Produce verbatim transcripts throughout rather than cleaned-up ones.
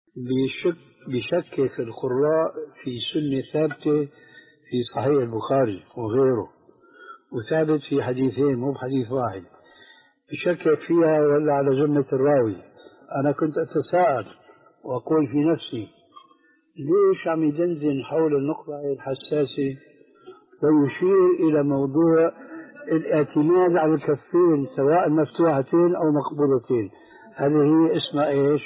بشك بشكك القراء في سنة ثابتة في صحيح البخاري وغيره، وثابت في حديثين مو بحديث واحد، بشكك فيها ولا على ذمة الراوي. أنا كنت أتساءل وأقول في نفسي ليش عم يدندن حول النقطة الحساسة ويشير إلى موضوع الاعتماد على الكفين سواء مفتوحتين أو مقبولتين. هذه هي اسمها إيش؟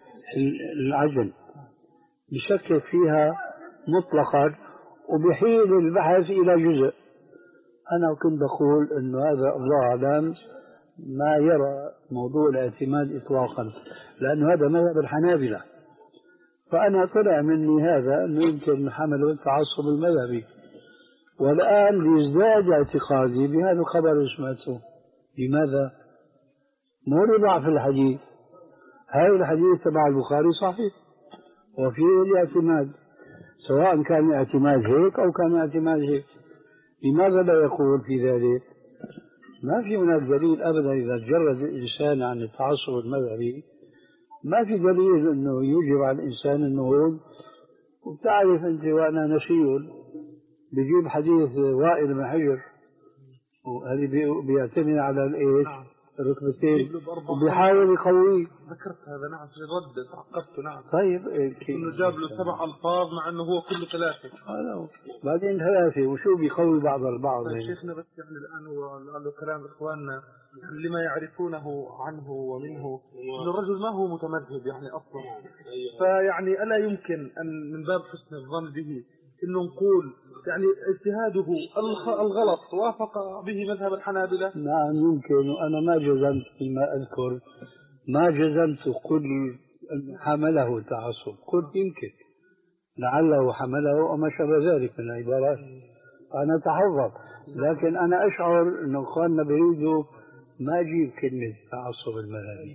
العجل. بشكك فيها مطلقا وبحيل البحث إلى جزء. أنا كنت بقول أنه هذا الله أعلم ما يرى موضوع الاعتماد إطلاقا، لأنه هذا مذهب الحنابلة. فأنا طلع مني هذا أنه يمكن حمله التعصب المذهبي، والآن ليزداد اعتقادي بهذا الخبر اللي سمعته. لماذا؟ مو لضعف الحديث، هذا الحديث تبع البخاري صحيح وفيه الاعتماد، سواء كان اعتماد هيك أو كان اعتماد هيك. لماذا لا يقول في ذلك؟ ما في هناك دليل أبدا. إذا تجرد الإنسان عن التعصب المذهبي ما في دليل أنه يجب على الإنسان أنه يقول. وبتعرف أنت وأنا نسيول بيجيب حديث وائل بن حجر وهذه بيعتمد على الإيش؟ الركبتين وبيحاول يقويه. ذكرت هذا نعم في الرد تعقبته. نعم طيب إنه جاب له سبع ألفاظ مع أنه هو كله ثلاثة. آه بعدين ثلاثة وشو بيقوي بعض البعض. طيب شيخنا بس يعني الآن وقالوا كلام إخواننا يعني لما يعرفونه عنه ومنه إنه الرجل ما هو متمذهب يعني أصلا. فيعني ألا يمكن أن من باب حسن الظن به إنه نقول يعني اجتهاده الغلط وافق به مذهب الحنابلة؟ نعم يمكن. وأنا ما جزمت فيما أذكر، ما جزمت قل حمله تعصب، قلت يمكن لعله حمله وما شابه ذلك من العبارات. أنا أتحرك، لكن أنا أشعر أن أخواننا بيريدوا ما أجيب كلمة تعصب المذهبي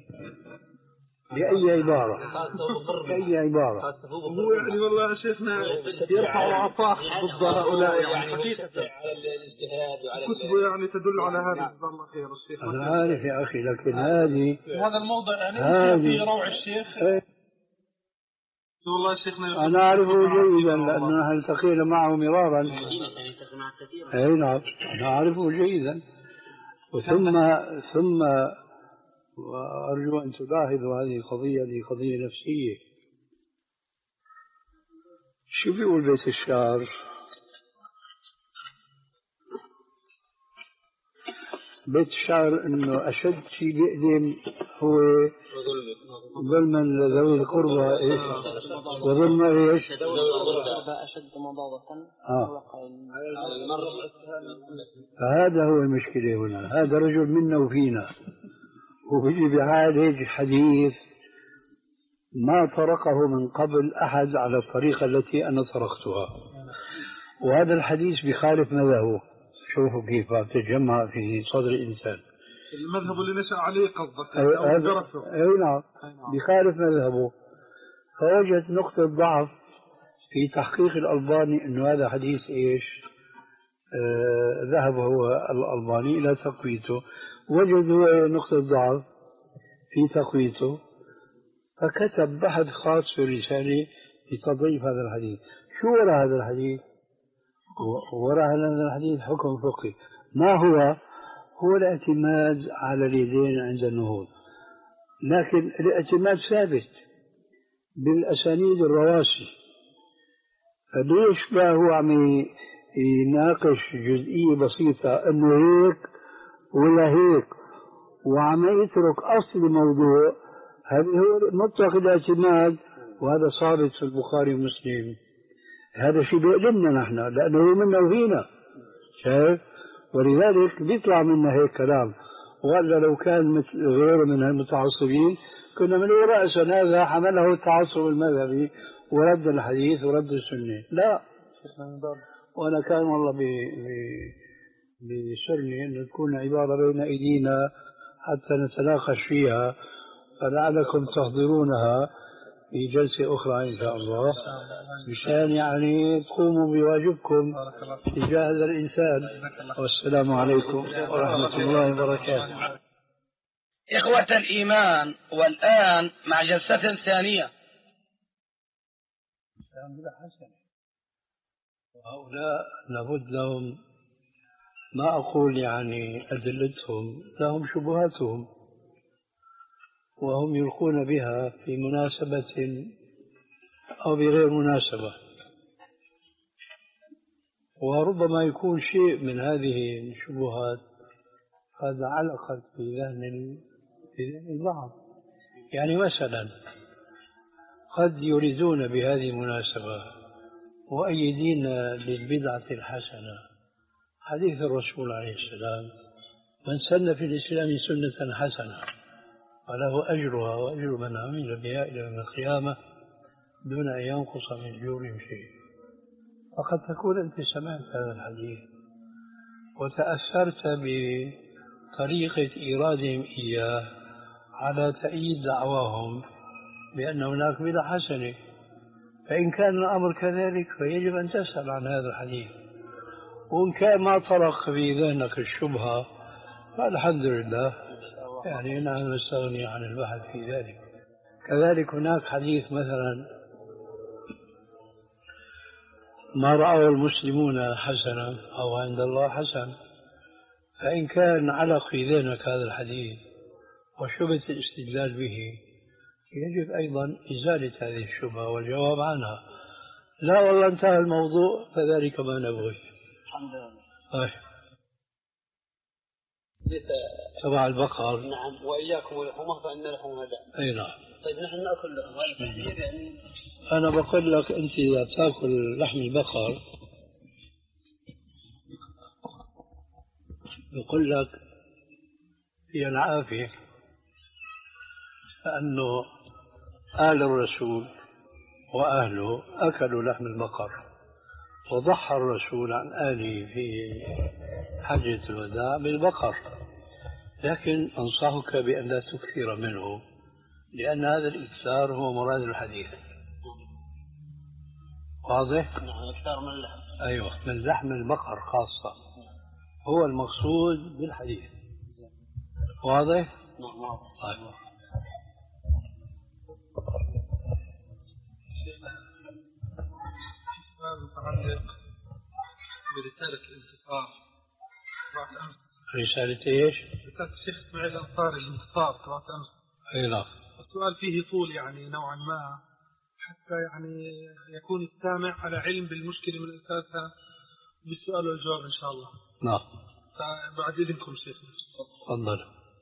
بأي عبارة بأي عبارة. هو يعني والله يا شيخنا يرفع عصاه ضد هؤلاء يعني حقيقة كتبه يعني تدل على هذا. جزاه الله خير الشيخ. أنا عارف يا أخي، لكن هذه هذا الموضع يعني في روع الشيخ. والله شيخنا أنا أعرفه جيدا لأننا التقينا معه مرارا. أي نعم أنا أعرفه جيدا. وثم ثم وأرجو أن تلاحظوا هذه القضية، هذه قضية نفسية. شو بيقول بيت الشعر؟ بيت الشعر إنه أشد شيء بيألم هو ظلما لذوي القربى إيش وظلم إيش أشد مضاضة. آه. فهذا هو المشكلة هنا. هذا رجل منا وفينا وبيجي بيعالج حديث ما طرقه من قبل أحد على الطريقة التي أنا طرقتها، وهذا الحديث بخالف مذهبه. شوفوا كيف تتجمع في صدر الإنسان المذهب اللي نشأ عليه قصدك أو درسه. أي نعم بخالف مذهبه. فوجد نقطة ضعف في تحقيق الألباني أنه هذا حديث إيش آه ذهب هو الألباني إلى تقويته، وجد هو نقطة ضعف في تقويته، فكتب بحث خاص في الرسالة لتضعيف هذا الحديث. شو وراء هذا الحديث؟ وراء هذا الحديث حكم فقهي. ما هو؟ هو الاعتماد على اليدين عند النهوض، لكن الاعتماد ثابت بالأسانيد الرواسي. فليش ما هو عم يناقش جزئية بسيطة أنه هيك ولا هيك وعم يترك أصل الموضوع؟ هذا هو مطلق الاعتماد، وهذا صابت في البخاري ومسلم. هذا شيء بيؤلمنا نحن لأنه منا وفينا، شايف؟ ولذلك بيطلع منا هيك كلام. وإلا لو كان مثل غيره من المتعصبين كنا من رأسا هذا حمله التعصب المذهبي ورد الحديث ورد السنة. لا، وأنا كان والله بيسرني أن تكون عبارة بين أيدينا حتى نتناقش فيها، فلعلكم تحضرونها في جلسة أخرى إن شاء الله مشان يعني تقوموا بواجبكم تجاه هذا الإنسان. والسلام عليكم ورحمة الله وبركاته. إخوة الإيمان، والآن مع جلسة ثانية الإسلام بلا حسنة. وهؤلاء لابد لهم، ما أقول يعني أدلتهم، لهم شبهاتهم وهم يلقون بها في مناسبة أو بغير مناسبة، وربما يكون شيء من هذه الشبهات قد علقت في ذهن البعض. يعني مثلا قد يريدون بهذه المناسبة مؤيدين للبدعة الحسنة حديث الرسول عليه السلام: من سن في الإسلام سنة حسنة فله أجرها وأجر من عمل بها إلى يوم القيامة دون أن ينقص من أجورهم شيء. فقد تكون أنت سمعت هذا الحديث وتأثرت بطريقة إيرادهم إياه على تأييد دعواهم بأن هناك بدعة حسنة، فإن كان الأمر كذلك فيجب أن تسأل عن هذا الحديث، وإن كان ما طرق في ذهنك الشبهة فالحمد لله، يعني نحن نستغني عن البحث في ذلك. كذلك هناك حديث مثلا: ما رأوا المسلمون حسنا أو عند الله حسن، فإن كان علق في ذهنك هذا الحديث وشبهة الاستدلال به يجب أيضا إزالة هذه الشبهة والجواب عنها. لا والله انتهى الموضوع فذلك ما نبغي. الحمد لله. طيب. تبع البقر. نعم. وإياكم اللحوم فإن اللحوم هدى. أي نعم. طيب نحن نأكل لحم، هل التحذير يعني؟ أنا بقول لك أنت إذا تأكل لحم البقر بقول لك هي العافية، لأنه آل الرسول وأهله أكلوا لحم البقر، وضحى الرسول عن آله في حجة الوداع بالبقر، لكن أنصحك بأن لا تكثر منه لأن هذا الإكثار هو مراد الحديث. واضح؟ نعم. إكثار من اللحم. أيوة، من لحم البقر خاصة هو المقصود بالحديث. واضح؟ نعم واضح. طيب. متعلق برسالة الانتصار بعد أمس. رسالة إيش؟ رسالة الشيخ إسماعيل الأنصاري الانتصار بعد أمس. أي نعم. السؤال فيه طول يعني نوعا ما، حتى يعني يكون السامع على علم بالمشكلة من أساسها بالسؤال والجواب إن شاء الله. نعم. بعد إذنكم شيخنا. تفضل.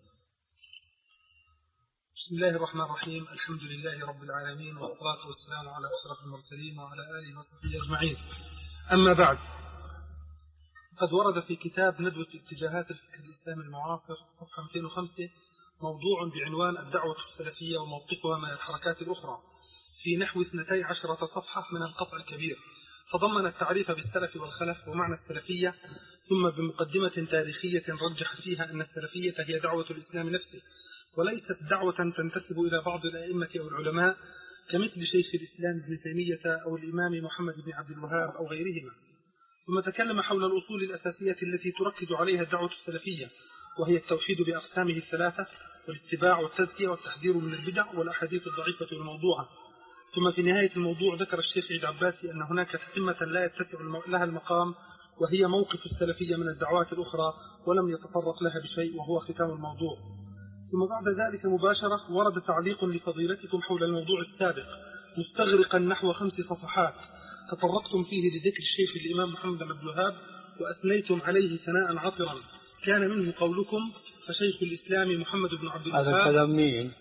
بسم الله الرحمن الرحيم، الحمد لله رب العالمين، والصلاة والسلام على أشرف المرسلين وعلى آله وصحبه أجمعين. أما بعد، قد ورد في كتاب ندوة اتجاهات الفكر الإسلامي المعاصر صفحة مئتين وخمسة موضوع بعنوان الدعوة السلفية وموقفها من الحركات الأخرى في نحو اثنتي عشرة صفحة من القطع الكبير، تضمن التعريف بالسلف والخلف ومعنى السلفية، ثم بمقدمة تاريخية رجح فيها أن السلفية هي دعوة الإسلام نفسه وليست دعوة تنتسب إلى بعض الأئمة أو العلماء كمثل شيخ الإسلام ابن تيمية أو الإمام محمد بن عبد الوهاب أو غيرهما. ثم تكلم حول الأصول الأساسية التي تركز عليها الدعوة السلفية، وهي التوحيد بأقسامه الثلاثة والاتباع والتزكية والتحذير من البدع والأحاديث الضعيفة والموضوعة. ثم في نهاية الموضوع ذكر الشيخ عيد عباسي أن هناك تتمة لا يتسع لها المقام، وهي موقف السلفية من الدعوات الأخرى، ولم يتطرق لها بشيء، وهو ختام الموضوع. ثم بعد ذلك مباشرة ورد تعليق لفضيلتكم حول الموضوع السابق مستغرقا نحو خمس صفحات، تطرقتم فيه لذكر الشيخ الإمام محمد بن عبد الوهاب وأثنيتم عليه ثناء عطرا، كان منه قولكم: فشيخ الإسلام محمد بن عبد الوهاب. هذا كلام مين؟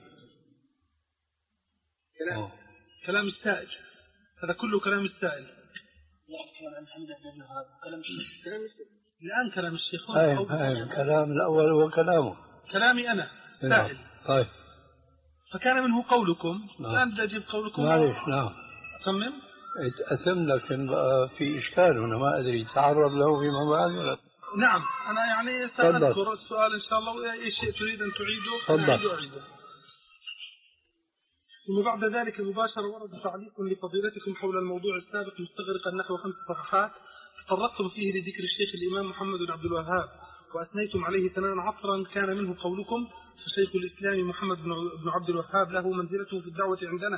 كلام, كلام السائل، هذا كله كلام السائل. لا، كلام محمد بن عبد الوهاب كلام الشيخ. الآن كلام الشيخ. أي كلام الأول هو كلامه، كلامي أنا سائل. طيب. فكان منه قولكم. الآن بدي أجيب قولكم. معليش. نعم. أتمم؟ أتم، لكن في إشكال هنا ما أدري تعرض له فيما بعد ولا. نعم، أنا يعني سأذكر السؤال إن شاء الله، وأي شيء تريد أن تعيده أنا أعيده. ثم بعد ذلك مباشرة ورد تعليق لفضيلتكم حول الموضوع السابق مستغرقا نحو خمس صفحات، تطرقتم فيه لذكر الشيخ الإمام محمد بن عبد الوهاب وأثنيتم عليه ثناء عطرا، كان منه قولكم: فشيخ الإسلام محمد بن عبد الوهاب له منزلته في الدعوة عندنا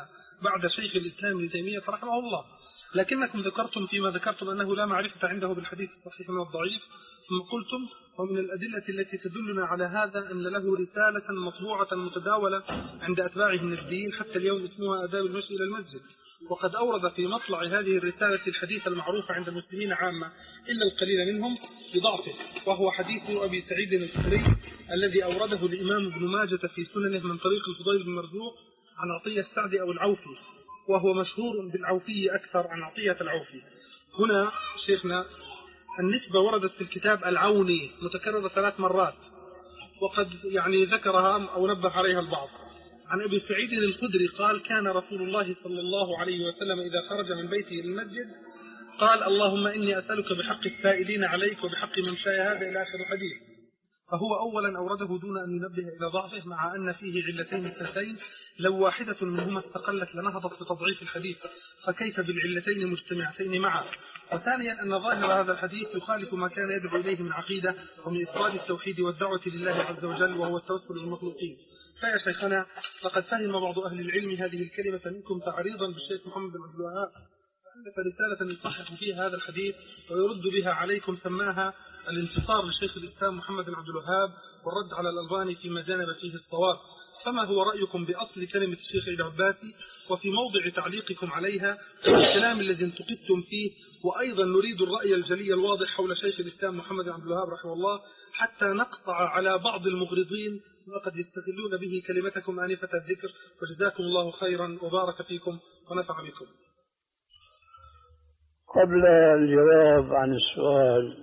بعد شيخ الإسلام ابن تيمية رحمه الله، لكنكم ذكرتم فيما ذكرتم أنه لا معرفة عنده بالحديث الصحيح من الضعيف، ثم قلتم ومن الأدلة التي تدلنا على هذا أن له رسالة مطبوعة متداولة عند أتباعه النجديين حتى اليوم اسمها آداب المشي إلى المسجد، وقد أورد في مطلع هذه الرسالة الحديث المعروف عند المسلمين عامة إلا القليل منهم بضعفه، وهو حديث أبي سعيد الخدري الذي أورده الإمام ابن ماجة في سننه من طريق الفضيل بن مرزوق عن عطية السعدي أو العوفي، وهو مشهور بالعوفي أكثر عن عطية العوفي. هنا شيخنا النسبة وردت في الكتاب العوني متكررة ثلاث مرات، وقد يعني ذكرها أو نبه عليها البعض. عن أبي سعيد الخدري قال: كان رسول الله صلى الله عليه وسلم إذا خرج من بيته للمسجد قال: اللهم إني أسألك بحق السائلين عليك وبحق ممشاي هذا إلى آخر الحديث. فهو أولا أورده دون أن ينبه إلى ضعفه، مع أن فيه علتين اثنتين لو واحدة منهما استقلت لنهضت بتضعيف الحديث، فكيف بالعلتين مجتمعتين معا؟ وثانيا أن ظاهر هذا الحديث يخالف ما كان يدعو إليه من عقيدة ومن إفراد التوحيد والدعوة لله عز وجل، وهو التوسل بالمخلوقين. فيا شيخنا لقد فهم بعض أهل العلم هذه الكلمة منكم تعريضا بالشيخ محمد بن عبد الوهاب، فألف رسالة يصحح فيها هذا الحديث ويرد بها عليكم، سماها الانتصار لشيخ الإسلام محمد بن عبد الوهاب والرد على الألباني فيما جانب فيه الصواب. فما هو رأيكم بأصل كلمة الشيخ العباسي وفي موضع تعليقكم عليها والكلام الذي انتقدتم فيه؟ وأيضا نريد الرأي الجلي الواضح حول شيخ الإسلام محمد بن عبد الوهاب رحمه الله حتى نقطع على بعض المغرضين وقد يستغلون به كلمتكم آنفة الذكر. وجزاكم الله خيرا وبارك فيكم ونفع بكم. قبل الجواب عن السؤال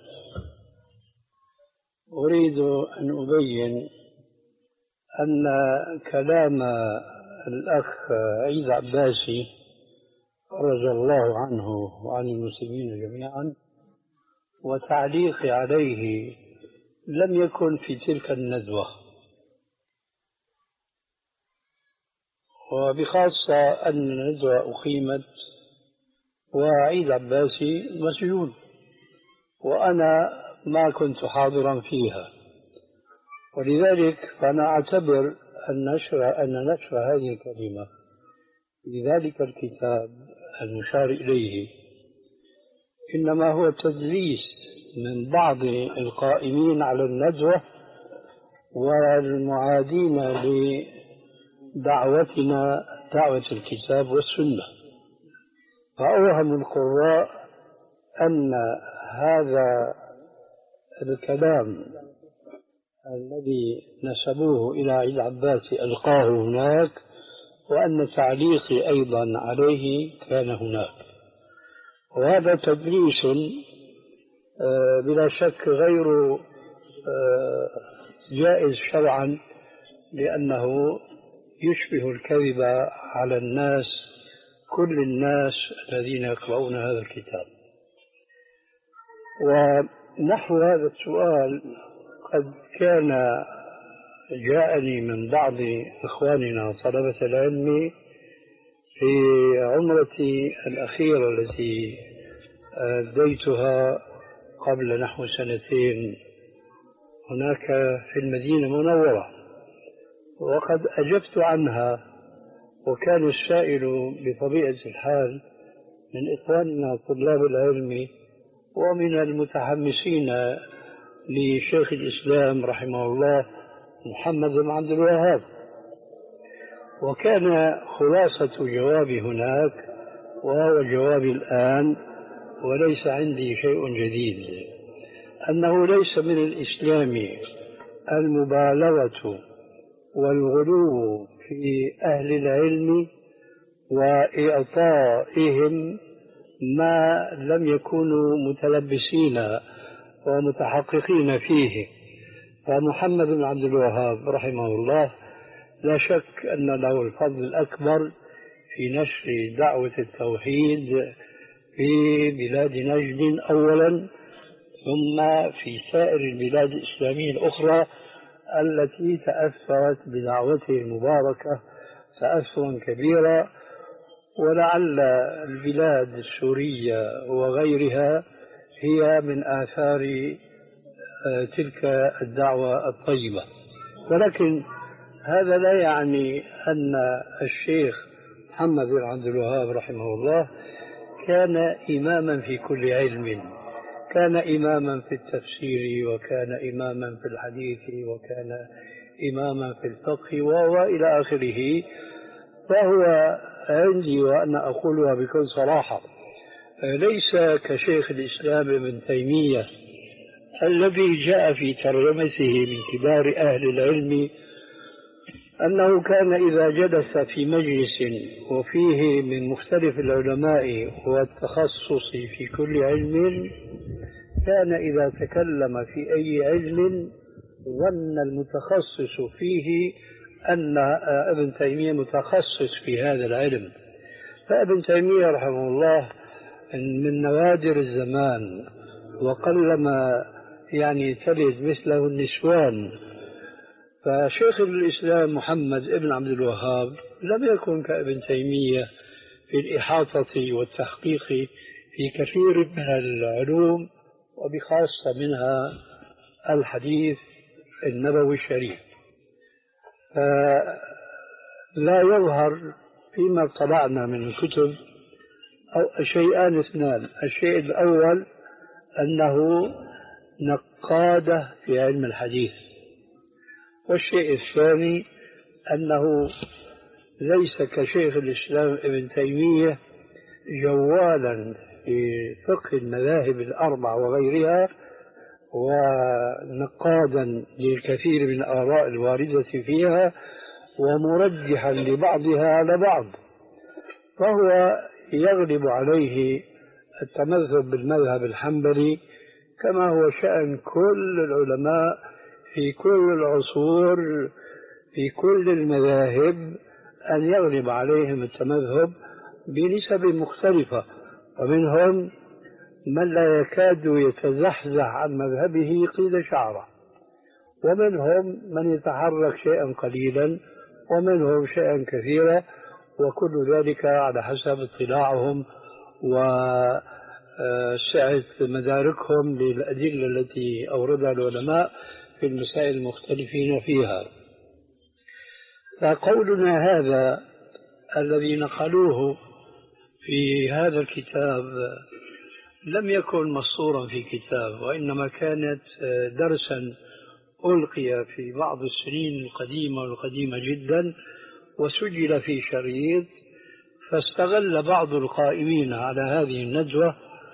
أريد أن أبين أن كلام الأخ عيد عباسي رضي الله عنه وعن المسلمين جميعا وتعليقي عليه لم يكن في تلك الندوة، وبخاصة أن الندوة أقيمت وعيد عباسي مسجون وأنا ما كنت حاضرا فيها، ولذلك فأنا أعتبر أن نشر أن نشر هذه الكلمة لذلك الكتاب المشار إليه إنما هو تدليس من بعض القائمين على الندوة والمعادين لدعوتنا دعوة الكتاب والسنة، فأوهم القراء أن هذا الكلام الذي نسبوه إلى عيد عباسي ألقاه هناك، وأن تعليقي أيضا عليه كان هناك، وهذا تدليس بلا شك غير جائز شرعا، لأنه يشبه الكذب على الناس كل الناس الذين يقرؤون هذا الكتاب. ونحو هذا السؤال قد كان جاءني من بعض إخواننا طلبة العلم في عمرتي الأخيرة التي أديتها قبل نحو سنتين هناك في المدينة المنورة، وقد أجبت عنها، وكان السائل بطبيعة الحال من إخواننا طلاب العلم ومن المتحمسين لشيخ الإسلام رحمه الله محمد بن عبد الوهاب. وكان خلاصة جوابي هناك وهو جوابي الآن، وليس عندي شيء جديد، أنه ليس من الإسلام المبالغة والغلو في أهل العلم وإعطائهم ما لم يكونوا متلبسين ومتحققين فيه. فمحمد بن عبد الوهاب رحمه الله لا شك أن له الفضل الأكبر في نشر دعوة التوحيد في بلاد نجد أولا، ثم في سائر البلاد الإسلامية الأخرى التي تأثرت بدعوته المباركة تأثرا كبيرا، ولعل البلاد السورية وغيرها هي من آثار تلك الدعوة الطيبة. ولكن هذا لا يعني أن الشيخ محمد بن عبد الوهاب رحمه الله كان إماما في كل علم، كان إماما في التفسير، وكان إماما في الحديث، وكان إماما في الفقه وإلى آخره. فهو عندي وأنا أقولها بكل صراحة ليس كشيخ الإسلام ابن تيمية الذي جاء في ترجمته من كبار أهل العلم أنه كان إذا جلس في مجلس وفيه من مختلف العلماء والتخصص في كل علم، كان إذا تكلم في أي علم ظن المتخصص فيه أن ابن تيمية متخصص في هذا العلم. فابن تيمية رحمه الله من نوادر الزمان، وقلما يعني تلد مثله النسوان. فشيخ الإسلام محمد بن عبد الوهاب لم يكن كابن تيمية في الإحاطة والتحقيق في كثير من العلوم، وبخاصة منها الحديث النبوي الشريف. فلا يظهر فيما اطلعنا من الكتب أو شيئان اثنان: الشيء الأول أنه نقاد في علم الحديث، والشيء الثاني أنه ليس كشيخ الإسلام ابن تيمية جوالا في فقه المذاهب الأربع وغيرها، ونقادا للكثير من الآراء الواردة فيها، ومرجحا لبعضها على بعض. فهو يغلب عليه التمذهب بالمذهب الحنبلي، كما هو شأن كل العلماء في كل العصور في كل المذاهب، أن يغلب عليهم التمذهب بنسب مختلفة. ومنهم من لا يكاد يتزحزح عن مذهبه قيد شعره، ومنهم من يتحرك شيئا قليلا، ومنهم شيئا كثيرا، وكل ذلك على حسب اطلاعهم وسعة مداركهم للأدلة التي أوردها العلماء في المسائل المختلفين فيها. فقولنا هذا الذي نقلوه في هذا الكتاب لم يكن مسطورا في كتاب، وإنما كانت درسا ألقي في بعض السنين القديمة والقديمة جدا، وسجل في شريط. فاستغل بعض القائمين على هذه الندوة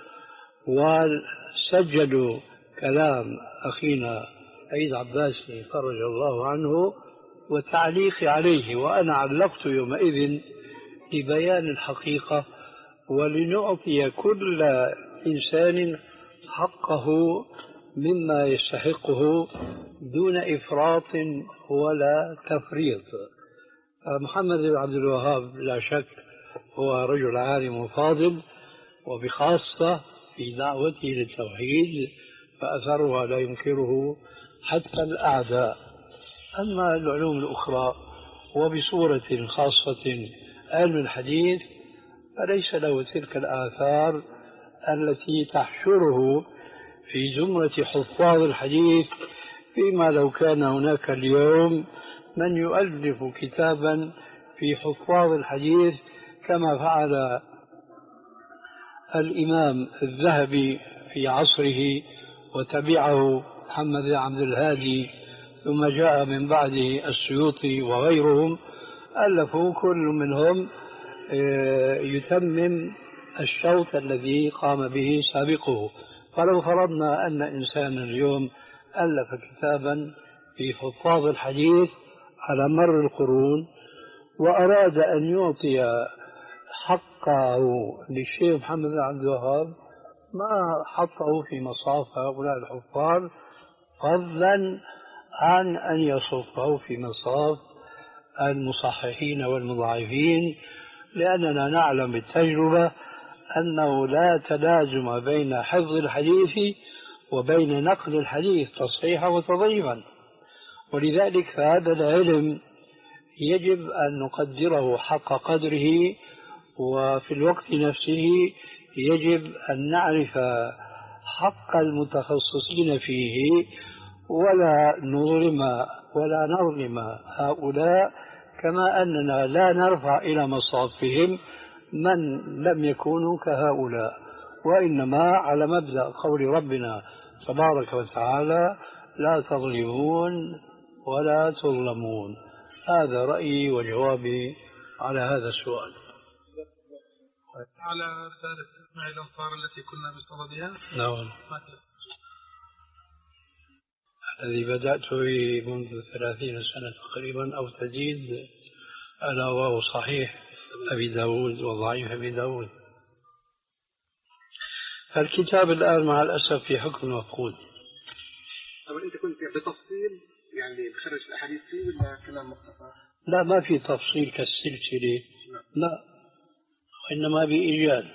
وسجلوا كلام أخينا عيد عباسي فرج الله عنه وتعليقي عليه، وأنا علقت يومئذ لبيان الحقيقة ولنعطي كل إنسان حقه مما يستحقه دون إفراط ولا تفريط. محمد بن عبد الوهاب لا شك هو رجل عالم وفاضل، وبخاصة في دعوته للتوحيد فأثرها لا ينكره حتى الأعداء. أما العلوم الأخرى وبصورة خاصة علم الحديث فليس له تلك الآثار التي تحشره في زمرة حفاظ الحديث، فيما لو كان هناك اليوم من يؤلف كتابا في حفاظ الحديث كما فعل الإمام الذهبي في عصره وتبعه محمد بن عبد الهادي، ثم جاء من بعده السيوطي وغيرهم، ألفوا كل منهم يتمم الشوط الذي قام به سابقه. فلو فرضنا أن إنسانا اليوم ألف كتابا في حفاظ الحديث على مر القرون وأراد أن يعطي حقه للشيخ محمد بن عبد الوهاب، ما حطه في مصاف هؤلاء الحفاظ، فضلا عن أن يصفه في مصاف المصححين والمضاعفين، لأننا نعلم بالتجربة أنه لا تلازم بين حفظ الحديث وبين نقل الحديث تصحيحا وتضعيفا. ولذلك فهذا العلم يجب أن نقدره حق قدره، وفي الوقت نفسه يجب أن نعرف حق المتخصصين فيه، ولا نظلم ولا نظلم هؤلاء كما أننا لا نرفع إلى مصافهم من لم يكونوا كهؤلاء، وإنما على مبدأ قول ربنا تبارك وتعالى لا تظلمون ولا تظلمون. هذا رأيي وجوابي على هذا السؤال. على رسالة إسماعيل الأنصار التي كنا بصددها. نعم. الذي بدأت به منذ ثلاثين سنة تقريبا أو تزيد، ألا وهو صحيح أبي داود وضعيف أبي داود. الكتاب الآن مع الأسف في حكم مفقود. طب أنت كنت بتفصيل يعني بخرج الأحاديث فيه ولا كلام مختصر؟ لا، ما في تفصيل كالسلسلة، لا، وإنما بإيجاد.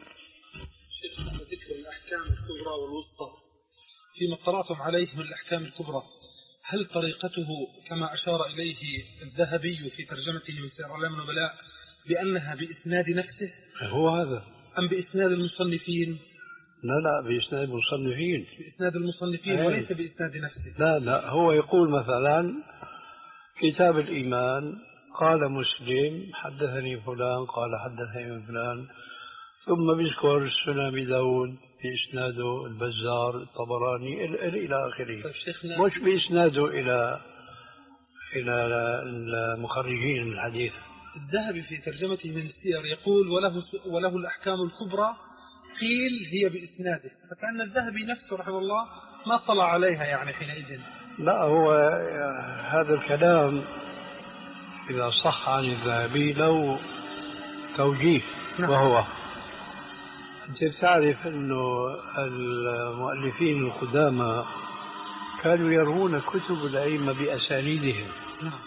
ذكر الأحكام الكبرى والوسطى فيما قرأتم عليه من الأحكام الكبرى، هل طريقته كما أشار إليه الذهبي في ترجمته من سير أعلام النبلاء بأنها بإسناد نفسه؟ هو هذا أم بإسناد المصنفين؟ لا لا، بإسناد المصنفين. بإسناد المصنفين وليس بإسناد نفسه. لا لا، هو يقول مثلا كتاب الإيمان قال مسلم حدثني فلان قال حدثني فلان، ثم بيذكر سنن أبي داود بإسناده البزار الطبراني إلى آخره، مش بإسناده إلى إلى المخرجين الحديث. الذهبي في ترجمته من السير يقول وله وله الأحكام الكبرى قيل هي بإسناده، فكأن الذهبي نفسه رحمه الله ما طلع عليها يعني حينئذ. لا، هو هذا الكلام إذا صح عن الذهبي له توجيه. نعم. وهو أنت تعرف أنه المؤلفين القدامى كانوا يروون كتب الأئمة بأسانيدهم. نعم.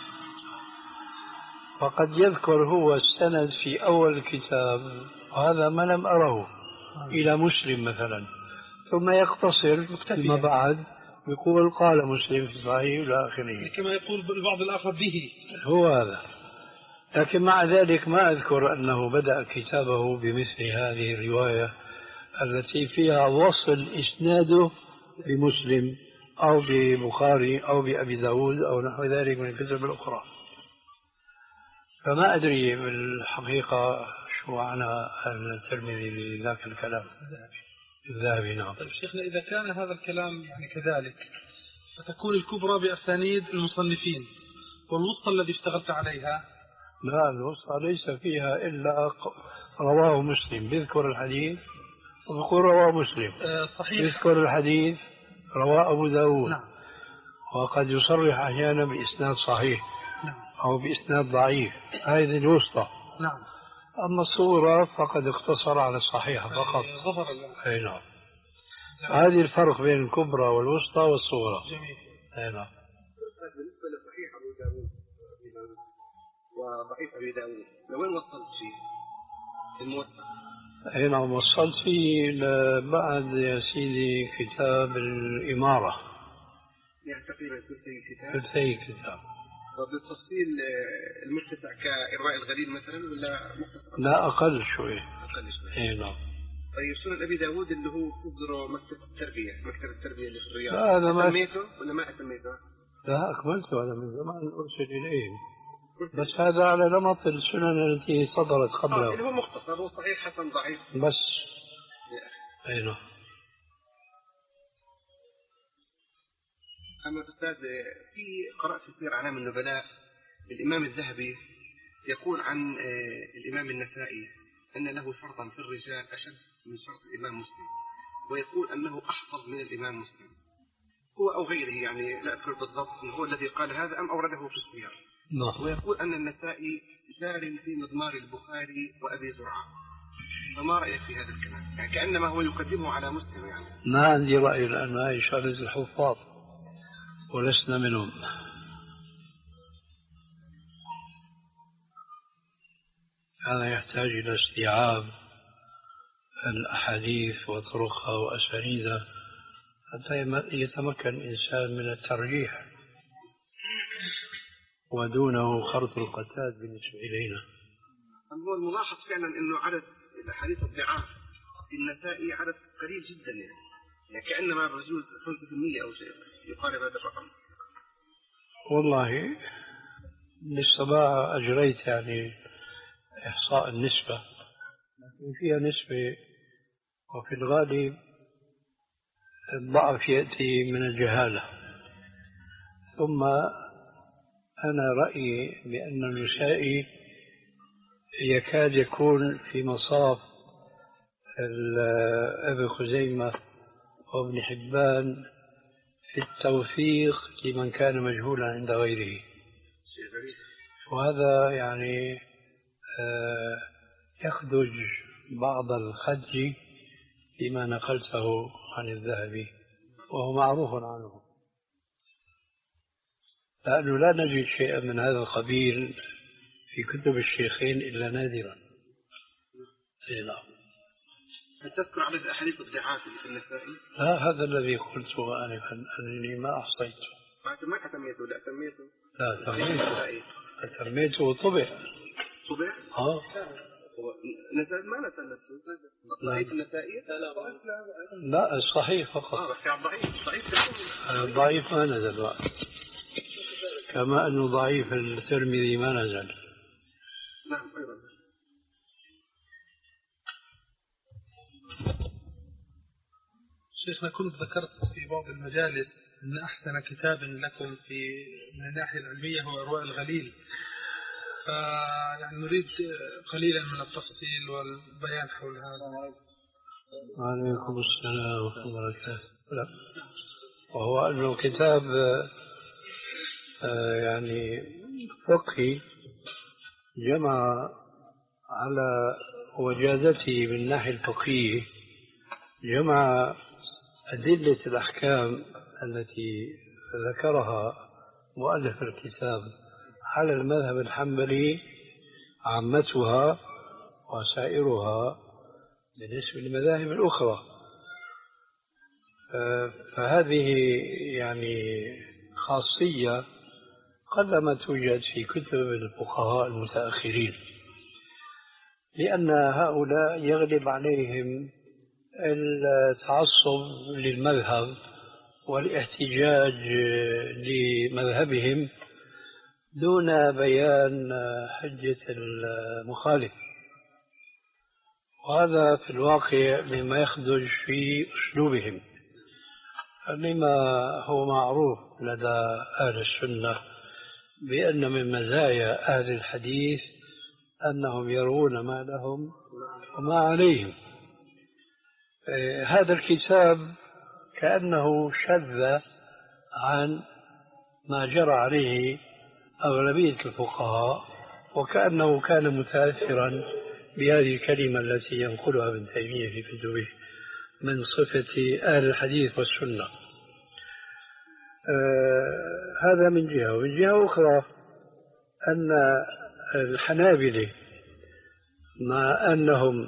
فقد يذكر هو السند في أول الكتاب، وهذا ما لم أره، إلى مسلم مثلا، ثم يقتصر فيما بعد يقول قال مسلم في صحيح إلى آخره، كما يقول البعض الآخر به. هو هذا. لكن مع ذلك ما أذكر أنه بدأ كتابه بمثل هذه الرواية التي فيها وصل إسناده بمسلم أو ببخاري أو بأبي داود أو نحو ذلك من الكتب الأخرى. فما أدري بالحقيقة شو معنى الترمذي لذاك الكلام الذهبي. نعم. طيب شيخنا، إذا كان هذا الكلام يعني كذلك فتكون الكبرى بأسانيد المصنفين، والوسطى الذي اشتغلت عليها؟ لا، الوسطى ليس فيها إلا رواه مسلم، بيذكر الحديث ويقول رواه مسلم. آه صحيح. بيذكر الحديث رواه أبو داود. نعم. وقد يصرح أحيانا بإسناد صحيح. نعم. أو بإسناد ضعيف، هذه الوسطى. نعم. أما الصورة فقد اقتصر على الصحيحة فقط. غفر الله. أي نعم. هذه الفرق بين الكبرى والوسطى والصورة. جميل. أي نعم. بالنسبة لصحيح أبو داود وضعيف أبي داود، لوين وصلت فيه الموثق؟ أي نعم، وصلت فيه بعد يا سيدي كتاب الإمارة. يعني تقريبا ثلثي كتاب. ثلثي كتاب. وبالتفصيل المتسع كإرواء الغليل مثلا ولا مختصر؟ لا، أقل شوي. أقل شوي. أي نعم. طيب سنن أبي داود اللي هو تصدره مكتب التربية، مكتب التربية اللي في الرياض. لا، هذا ما سميته ولا ما سميته؟ لا، أكملته هذا من زمان أرسل إليهم، بس هذا على نمط السنن التي صدرت قبله. آه اللي هو مختصر، هو صحيح حسن ضعيف بس. أي نعم. أما أستاذ، في قرأت في سير أعلام النبلاء الإمام الذهبي يقول عن الإمام النسائي أن له شرطا في الرجال أشد من شرط الإمام مسلم، ويقول أنه أحفظ من الإمام مسلم هو أو غيره، يعني لا أذكر بالضبط هو الذي قال هذا أم أورده في السير. نعم. ويقول أن النسائي جار في مضمار البخاري وأبي زرعة، فما رأيك في هذا الكلام؟ يعني كأنما هو يقدمه على مسلم. يعني ما عندي رأي لأن هذه شغلة الحفاظ ولسنا منهم. هذا يحتاج إلى استيعاب الأحاديث وطرقها وأسانيدها حتى يتمكن الإنسان من الترجيح، ودونه خرط القتاد بالنسبة إلينا. هو الملاحظ فعلا أنه عدد الأحاديث الضعاف في النسائي عدد قليل جدا، يعني, يعني كأنما بجوز خمسة بالمئة أو شيء يقارب هذا الرقم. والله لسه ما أجريت يعني إحصاء النسبة، لكن فيها نسبة، وفي الغالب الضعف يأتي من الجهالة. ثم أنا رأيي بأن النسائي يكاد يكون في مصاف ابن خزيمة وابن حبان في التوثيق لمن كان مجهولا عند غيره، وهذا يعني يخدج بعض الخدج فيما نقلته عن الذهبي، وهو معروف عنه، لأنه لا نجد شيئا من هذا القبيل في كتب الشيخين إلا نادرا. نعم. هل تذكر عدد أحاديث الضعاف في النسائي؟ لا، هذا الذي قلته آنفا أنني ما أحصيته. ما أتميته؟ لا أتميته. لا أتميته. أتميته وطبع. طبع؟ آه. نزل ما نزل نفسه. ضعيف النسائي؟ لا لا لا الصحيح فقط. آه بس يعني ضعيف ضعيف. ضعيف ما نزل بقى. كما أنه ضعيف الترمذي ما نزل. نعم أيضا. شيخنا كنت ذكرت في بعض المجالس أن أحسن كتاب لكم في من الناحية العلمية هو إرواء الغليل، فيعني نريد قليلا من التفصيل والبيان حول هذا. وعليكم السلام ورحمة الله وبركاته. لا، وهو أنه كتاب يعني فقهي جمع على وجازته من الناحية الفقهية، جمع أدلة الأحكام التي ذكرها مؤلف الكتاب على المذهب الحنبلي عامتها وسائرها بالنسبة للمذاهب الأخرى. فهذه يعني خاصية قلما توجد في كتب الفقهاء المتأخرين، لأن هؤلاء يغلب عليهم التعصب للمذهب والاحتجاج لمذهبهم دون بيان حجة المخالف، وهذا في الواقع مما يخدج في أسلوبهم. لما هو معروف لدى أهل السنة بأن من مزايا أهل الحديث أنهم يرون ما لهم وما عليهم. هذا الكتاب كأنه شذ عن ما جرى عليه أغلبية الفقهاء، وكأنه كان متأثرا بهذه الكلمة التي ينقلها ابن تيمية في كتبه من صفة أهل الحديث والسنة. آه هذا من جهة، ومن جهة أخرى أن الحنابلة مع أنهم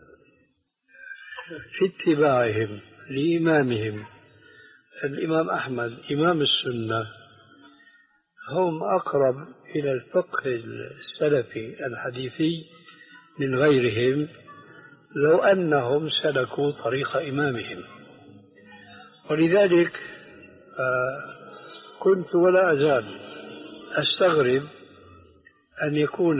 في اتباعهم لإمامهم الإمام أحمد إمام السنة هم أقرب إلى الفقه السلفي الحديثي من غيرهم، لو أنهم سلكوا طريق إمامهم. ولذلك كنت ولا أزال أستغرب أن يكون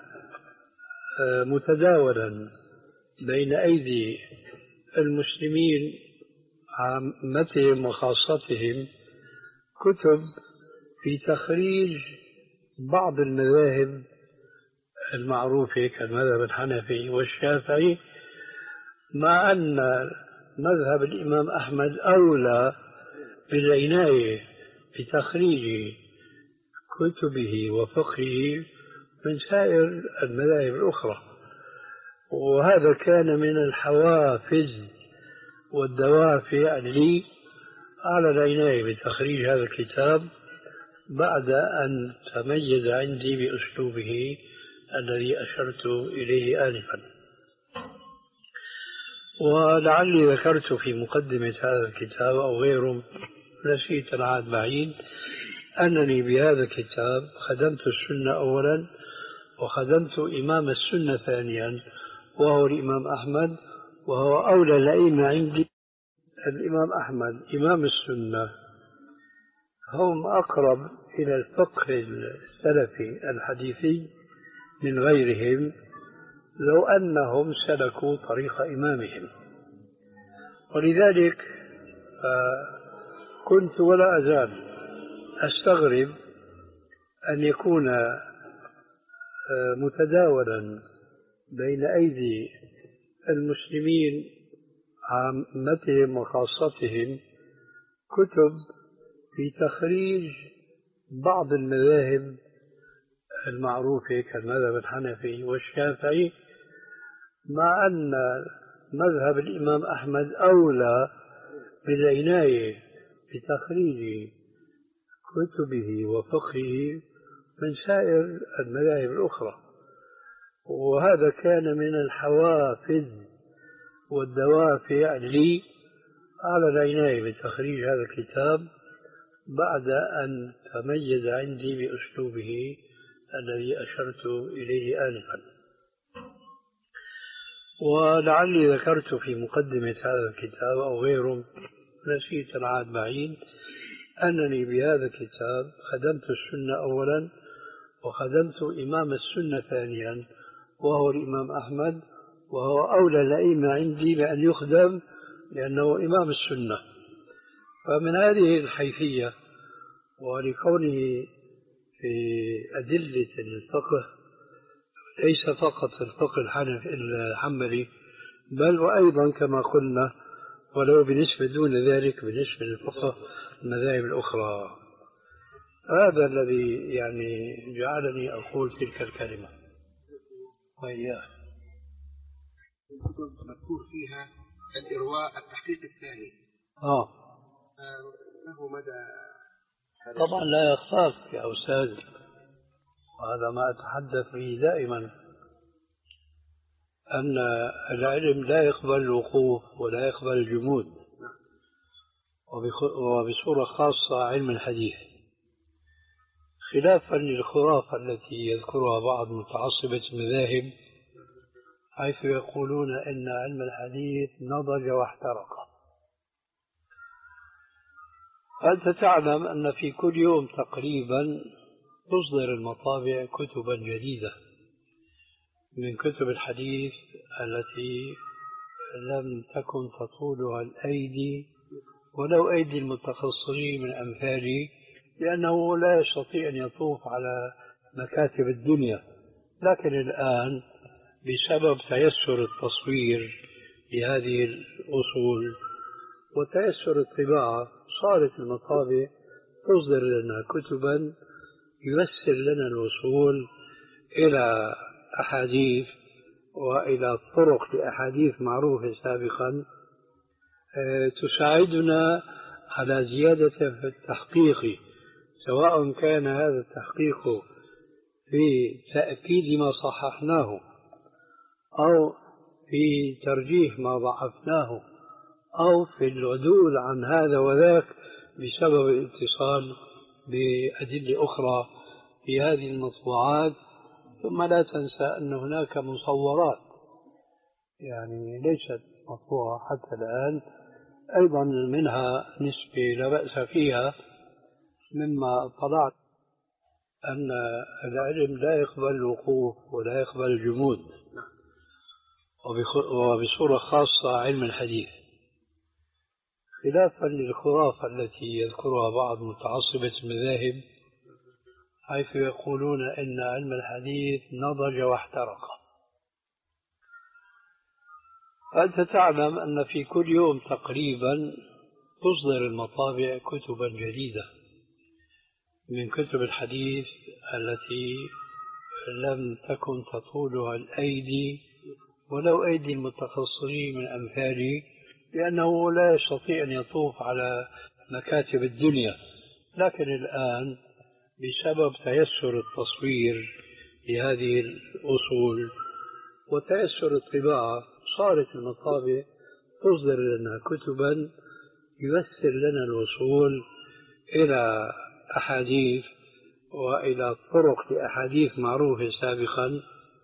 متداولا بين أيدي المسلمين عامتهم وخاصتهم كتب في تخريج بعض المذاهب المعروفة كالمذهب الحنفي والشافعي، مع أن مذهب الإمام أحمد أولى بالعناية بتخريج كتبه وفقهه من سائر المذاهب الأخرى. وهذا كان من الحوافز والدوافع لي على العناية بتخريج هذا الكتاب بعد أن تميز عندي بأسلوبه الذي أشرت إليه آنفا. ولعلي ذكرت في مقدمة هذا الكتاب أو غيره، نسيت العهد بعيد، أنني بهذا الكتاب خدمت السنة أولا وخدمت إمام السنة ثانيا، وهو الإمام أحمد، وهو أولى الأئمة عندي الإمام أحمد إمام السنة. هم أقرب إلى الفقه السلفي الحديثي من غيرهم لو أنهم سلكوا طريق إمامهم. ولذلك كنت ولا أزال أستغرب أن يكون متداولا بين أيدي المسلمين عامتهم وخاصتهم كتب في تخريج بعض المذاهب المعروفة كالمذهب الحنفي والشافعي، مع أن مذهب الإمام أحمد أولى بالعناية بتخريج كتبه وفقهه من سائر المذاهب الأخرى. وهذا كان من الحوافز والدوافع لي على العناية بتخريج هذا الكتاب بعد أن تميز عندي بأسلوبه الذي أشرت إليه آنفا. ولعلي ذكرت في مقدمة هذا الكتاب أو غيره، نسيت العهد بعيد، أنني بهذا الكتاب خدمت السنة أولا وخدمت إمام السنة ثانيا وهو الإمام أحمد، وهو أولى الأئمة عندي بأن يخدم لأنه إمام السنة. فمن هذه الحيثية ولكونه في أدلة الفقه ليس فقط الفقه الحنبلي بل وأيضا كما قلنا ولو بنسبة دون ذلك بالنسبة للفقه المذاهب الأخرى. هذا الذي يعني جعلني أقول تلك الكلمة. وإياه مذكور فيها الإرواء التحقيق الثاني. آه له مدى طبعا لا يخفاك يا أستاذ، وهذا ما أتحدث به دائما، أن العلم لا يقبل الوقوف ولا يقبل الجمود، وبصورة خاصة علم الحديث، خلافا للخرافة التي يذكرها بعض متعصبة المذاهب حيث يقولون إن علم الحديث نضج واحترق. أنت تعلم أن في كل يوم تقريبا تصدر المطابع كتبا جديدة من كتب الحديث التي لم تكن تطولها الأيدي ولو أيدي المتخصصين من أمثالي، لأنه لا يستطيع أن يطوف على مكاتب الدنيا. لكن الآن بسبب تيسر التصوير لهذه الأصول وتيسر الطباعة صارت المطابع تصدر لنا كتبا ييسر لنا الوصول إلى أحاديث وإلى طرق لأحاديث معروفة سابقا تساعدنا على زيادة في التحقيق، سواء كان هذا التحقيق في تأكيد ما صححناه أو في ترجيح ما ضعفناه أو في العدول عن هذا وذاك بسبب الاتصال بأدلة أخرى في هذه المطبوعات. ثم لا تنسى أن هناك مصورات يعني ليست مطبوعة حتى الآن أيضا منها نسبة لا بأس فيها، مما طلعت أن العلم لا يقبل الوقوف ولا يقبل الجمود، وبصورة خاصة علم الحديث، خلافا للخرافة التي يذكرها بعض متعصبة المذاهب حيث يقولون إن علم الحديث نضج واحترق. أنت تعلم أن في كل يوم تقريبا تصدر المطابع كتبا جديدة من كتب الحديث التي لم تكن تطولها الأيدي ولو أيدي المتخصصين من أمثالي، لأنه لا يستطيع أن يطوف على مكاتب الدنيا. لكن الآن بسبب تيسر التصوير لهذه الأصول وتيسر الطباعة صارت المطابع تصدر لنا كتبا ييسر لنا الوصول إلى أحاديث وإلى طرق لأحاديث معروفة سابقا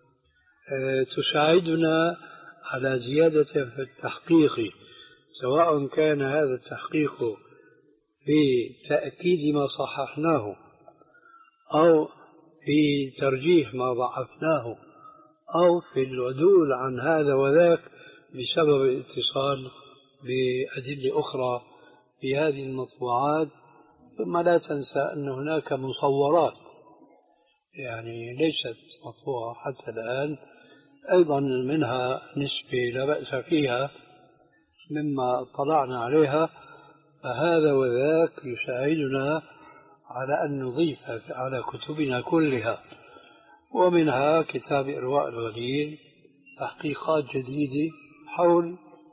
تساعدنا على زيادة في التحقيق، سواء كان هذا التحقيق في تأكيد ما صححناه أو في ترجيح ما ضعفناه أو في العدول عن هذا وذاك بسبب الاتصال بأدلة أخرى في هذه المطبوعات. ثم لا تنسى أن هناك مصورات يعني ليست مطبوعة حتى الآن أيضا منها نسبة لا بأس فيها مما اطلعنا عليها، فهذا وذاك يساعدنا على أن نضيف على كتبنا كلها. ومنها كتاب إرواء الغليل، تحقيقات جديدة حول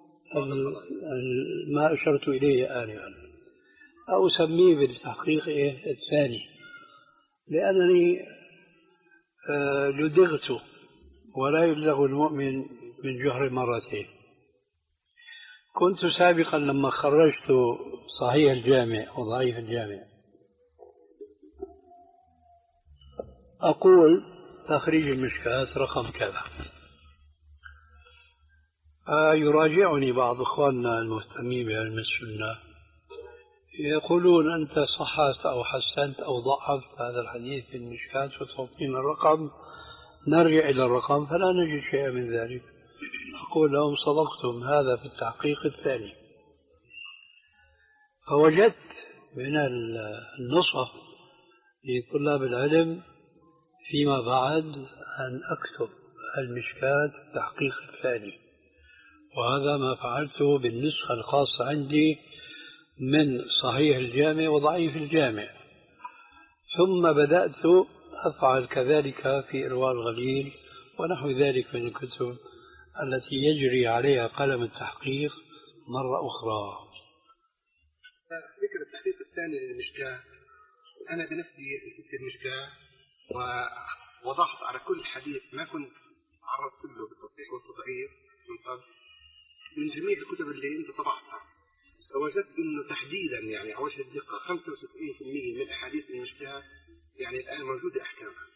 ما أشرت إليه آنفا، أو أسميه بالتحقيق الثاني، لأنني لدغت ولا يلدغ المؤمن من جهر مرتين. كنت سابقا لما خرجت صحيح الجامع وضعيف الجامع أقول تخريج المشكات رقم كذا، يراجعني بعض إخواننا المهتمين بعلم السنة يقولون أنت صححت أو حسنت أو ضعفت هذا الحديث في المشكات وتعطينا الرقم، نرجع إلى الرقم فلا نجد شيئا من ذلك. أقول لهم صدقتم، هذا في التحقيق الثاني. فوجدت من النصح لطلاب العلم فيما بعد أن أكتب المشكات التحقيق الثاني، وهذا ما فعلته بالنسخة الخاصة عندي من صحيح الجامع وضعيف الجامع. ثم بدأت أفعل كذلك في إرواء الغليل ونحو ذلك من الكتب التي يجري عليها قلم التحقيق مرة أخرى. فكرة التحقيق الثاني للمشكاة، أنا بنفسي في المشكاة ووضعت على كل حديث ما كنت عرضت له بالتصحيح والتضعيف من قبل من جميع الكتب اللي أنت طبعتها، فوجدت إنه تحديدا يعني على وجه الدقة خمسة وتسعين بالمئة من أحاديث المشكاة يعني الآن موجودة أحكامها.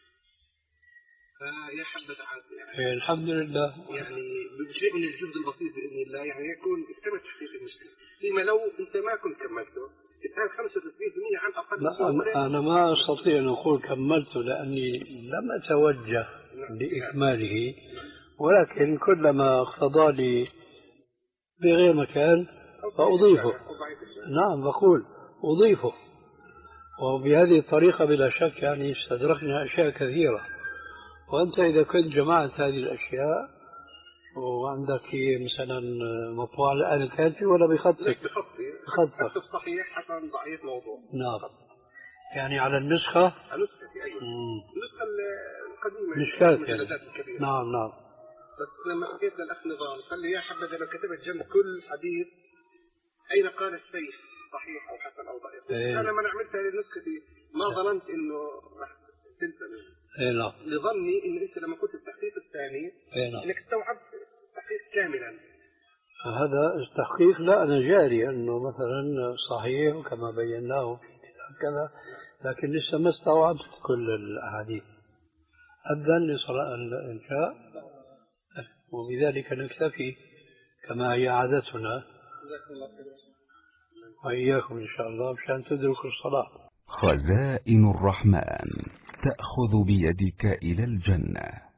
فيا حبذا يعني الحمد لله، يعني بشيء من الجهد البسيط بإذن الله يعني يكون اكتمل تحقيق المشكلة، فيما لو أنت ما كنت كملته الآن خمسة وتسعين بالمئة عن أقل. لا أنا ما أستطيع أن أقول كملته لأني لم أتوجه لإكماله، ولكن كلما اقتضى لي بغير مكان فأضيفه. نعم بقول أضيفه، وبهذه الطريقة بلا شك يعني استدركنا أشياء كثيرة. وأنت إذا كنت جمعت هذه الأشياء وعندك مثلا مطبوع الآن الكاتب ولا بخطك؟ بخطي بخطك صحيح حسن ضعيف موضوع. نعم يعني على النسخة النسخة أيوة النسخة القديمة مشكات يعني. نعم نعم. بس لما حكيت للأخ نظام قال لي يا حبذا لو كتبت جنب كل حديث أين قال الشيخ صحيح أو حسن أو ضعيف. إيه. أنا لما عملت هذه النسخة دي ما ظننت إنه راح تنتبه. إيه نعم. لظني إنه أنت لما كنت التحقيق الثاني إيه نعم. إنك استوعبت التحقيق كاملا. هذا التحقيق لا أنا جاري أنه مثلا صحيح وكما بيناه في كتاب كذا، لكن لسه ما استوعبت كل الأحاديث. أبدا لصلاة الإنشاء وبذلك نكتفي كما هي عادتنا، وإياكم إن شاء الله مشان تدركوا الصلاة. خزائن الرحمن تأخذ بيدك إلى الجنة.